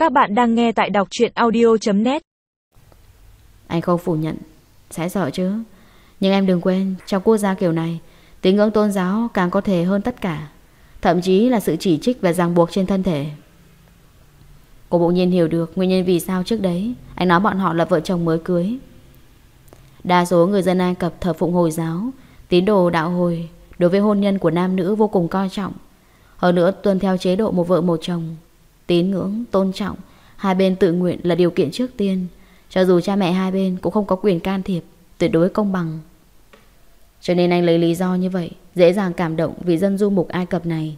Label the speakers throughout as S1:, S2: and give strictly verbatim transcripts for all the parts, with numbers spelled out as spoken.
S1: Các bạn đang nghe tại đọc truyện audio chấm net.
S2: Anh không phủ nhận, sẽ sợ chứ. Nhưng em đừng quên, trong quốc gia kiểu này, tín ngưỡng tôn giáo càng có thể hơn tất cả, thậm chí là sự chỉ trích và ràng buộc trên thân thể. Cô bỗng nhiên hiểu được nguyên nhân vì sao trước đấy anh nói bọn họ là vợ chồng mới cưới. Đa số người dân Ai Cập thờ phụng Hồi giáo, tín đồ đạo Hồi, đối với hôn nhân của nam nữ vô cùng coi trọng. Hơn nữa tuân theo chế độ một vợ một chồng. Tín ngưỡng, tôn trọng, hai bên tự nguyện là điều kiện trước tiên. Cho dù cha mẹ hai bên cũng không có quyền can thiệp, tuyệt đối công bằng. Cho nên anh lấy lý do như vậy, dễ dàng cảm động vì dân du mục Ai Cập này.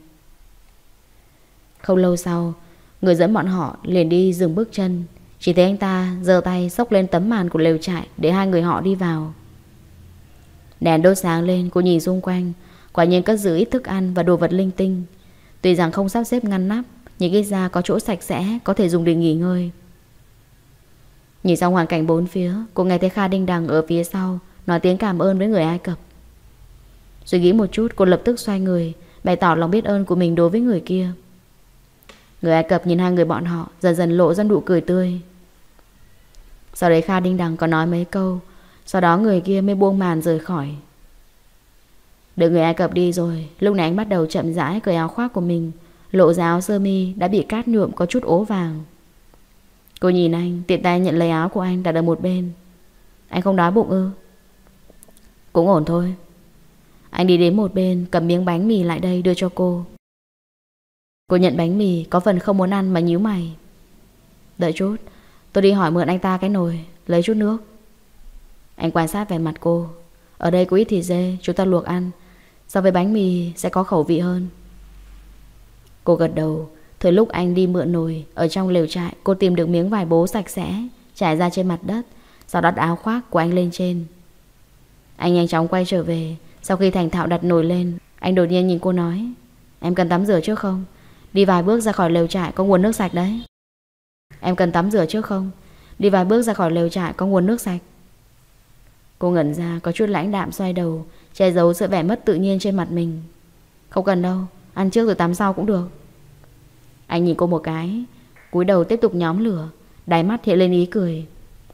S2: Không lâu sau, người dẫn bọn họ liền đi dừng bước chân. Chỉ thấy anh ta giơ tay xốc lên tấm màn của lều trại để hai người họ đi vào. Đèn đốt sáng lên, cô nhìn xung quanh, quả nhiên cất giữ ít thức ăn và đồ vật linh tinh. Tuy rằng không sắp xếp ngăn nắp, nhưng ít ra có chỗ sạch sẽ, có thể dùng để nghỉ ngơi. Nhìn xong hoàn cảnh bốn phía, cô nghe thấy Kha Đinh Đằng ở phía sau nói tiếng cảm ơn với người Ai Cập. Suy nghĩ một chút, cô lập tức xoay người, bày tỏ lòng biết ơn của mình đối với người kia. Người Ai Cập nhìn hai người bọn họ, dần dần lộ ra nụ cười tươi. Sau đấy Kha Đinh Đằng có nói mấy câu, sau đó người kia mới buông màn rời khỏi. Đợi người Ai Cập đi rồi, lúc này anh bắt đầu chậm rãi cởi áo khoác của mình, lộ ra áo sơ mi đã bị cát nhuộm có chút ố vàng. Cô nhìn anh, tiện tay nhận lấy áo của anh đặt ở một bên. Anh không đói bụng ư? Cũng ổn thôi. Anh đi đến một bên, cầm miếng bánh mì lại đây đưa cho cô. Cô nhận bánh mì, có phần không muốn ăn mà nhíu mày. Đợi chút, tôi đi hỏi mượn anh ta cái nồi, lấy chút nước. Anh quan sát vẻ mặt cô. Ở đây có ít thịt dê, chúng ta luộc ăn, so với bánh mì sẽ có khẩu vị hơn. Cô gật đầu. Thời lúc anh đi mượn nồi, ở trong lều trại, cô tìm được miếng vải bố sạch sẽ trải ra trên mặt đất, sau đó đặt áo khoác của anh lên trên. Anh nhanh chóng quay trở về. Sau khi thành thạo đặt nồi lên, anh đột nhiên nhìn cô nói: Em cần tắm rửa trước không? Đi vài bước ra khỏi lều trại có nguồn nước sạch đấy. Em cần tắm rửa trước không? Đi vài bước ra khỏi lều trại có nguồn nước sạch. Cô ngẩn ra, có chút lãnh đạm xoay đầu, che giấu sự vẻ mất tự nhiên trên mặt mình. Không cần đâu, ăn trước rồi tắm sau cũng được. Anh nhìn cô một cái, cúi đầu tiếp tục nhóm lửa, đáy mắt hiện lên ý cười.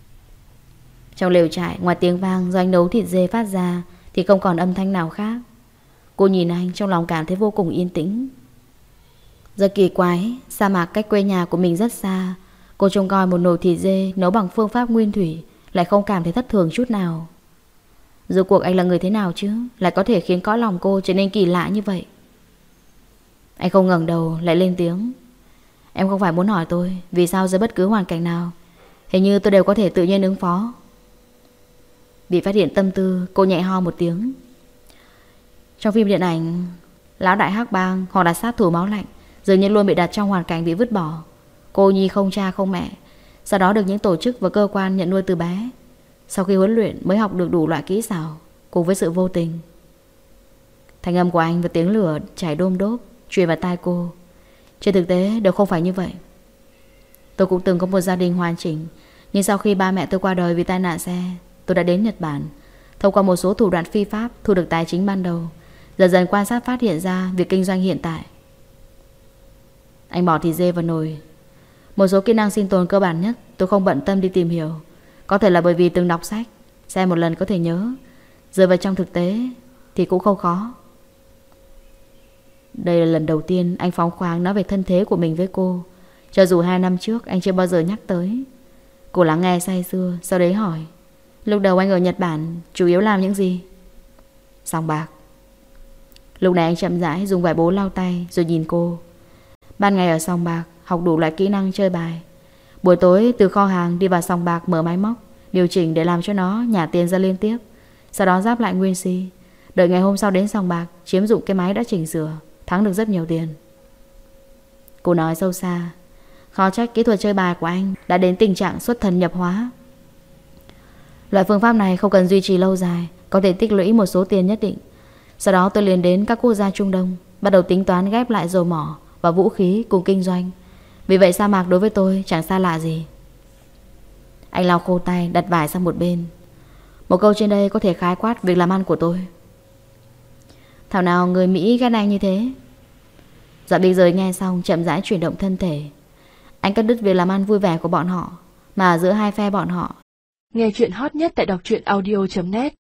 S2: Trong lều trại, ngoài tiếng vang do anh nấu thịt dê phát ra thì không còn âm thanh nào khác. Cô nhìn anh, trong lòng cảm thấy vô cùng yên tĩnh. Rất kỳ quái, sa mạc cách quê nhà của mình rất xa, cô trông coi một nồi thịt dê nấu bằng phương pháp nguyên thủy, lại không cảm thấy thất thường chút nào. Rốt cuộc anh là người thế nào chứ, lại có thể khiến cõi lòng cô trở nên kỳ lạ như vậy. Anh không ngẩng đầu, lại lên tiếng: Em không phải muốn hỏi tôi vì sao dưới bất cứ hoàn cảnh nào, hình như tôi đều có thể tự nhiên ứng phó. Bị phát hiện tâm tư, cô nhẹ ho một tiếng. Trong phim điện ảnh, lão đại hắc bang hoặc là sát thủ máu lạnh dường như luôn bị đặt trong hoàn cảnh bị vứt bỏ. Cô nhi không cha không mẹ, sau đó được những tổ chức và cơ quan nhận nuôi từ bé. Sau khi huấn luyện mới học được đủ loại kỹ xảo, cùng với sự vô tình. Thanh âm của anh và tiếng lửa chảy đôm đốp truyền vào tai cô. Trên thực tế đều không phải như vậy. Tôi cũng từng có một gia đình hoàn chỉnh, nhưng sau khi ba mẹ tôi qua đời vì tai nạn xe, tôi đã đến Nhật Bản, thông qua một số thủ đoạn phi pháp thu được tài chính ban đầu, dần dần quan sát phát hiện ra việc kinh doanh hiện tại. Anh bỏ thịt dê vào nồi. Một số kỹ năng sinh tồn cơ bản nhất tôi không bận tâm đi tìm hiểu. Có thể là bởi vì từng đọc sách, xem một lần có thể nhớ, rơi vào trong thực tế thì cũng không khó. Đây là lần đầu tiên anh phóng khoáng nói về thân thế của mình với cô. Cho dù hai năm trước anh chưa bao giờ nhắc tới. Cô lắng nghe say sưa, sau đấy hỏi: Lúc đầu anh ở Nhật Bản chủ yếu làm những gì? Sòng bạc. Lúc này anh chậm rãi dùng vải bố lau tay rồi nhìn cô. Ban ngày ở sòng bạc học đủ loại kỹ năng chơi bài. Buổi tối từ kho hàng đi vào sòng bạc mở máy móc, điều chỉnh để làm cho nó nhả tiền ra liên tiếp, sau đó ráp lại nguyên si. Đợi ngày hôm sau đến sòng bạc chiếm dụng cái máy đã chỉnh sửa, thắng được rất nhiều tiền. Cô nói sâu xa: Khó trách kỹ thuật chơi bài của anh đã đến tình trạng xuất thần nhập hóa. Loại phương pháp này không cần duy trì lâu dài, có thể tích lũy một số tiền nhất định. Sau đó tôi liền đến các quốc gia Trung Đông, bắt đầu tính toán ghép lại dầu mỏ và vũ khí cùng kinh doanh. Vì vậy sa mạc đối với tôi chẳng xa lạ gì. Anh lau khô tay, đặt vải sang một bên. Một câu trên đây có thể khái quát việc làm ăn của tôi. Thảo nào người Mỹ ghét anh như thế. Dạ biên giới nghe xong chậm rãi chuyển động thân thể. Anh cắt đứt việc làm ăn vui vẻ của bọn họ, mà giữa hai phe bọn họ.
S1: Nghe chuyện hot nhất tại đọc truyện audio chấm net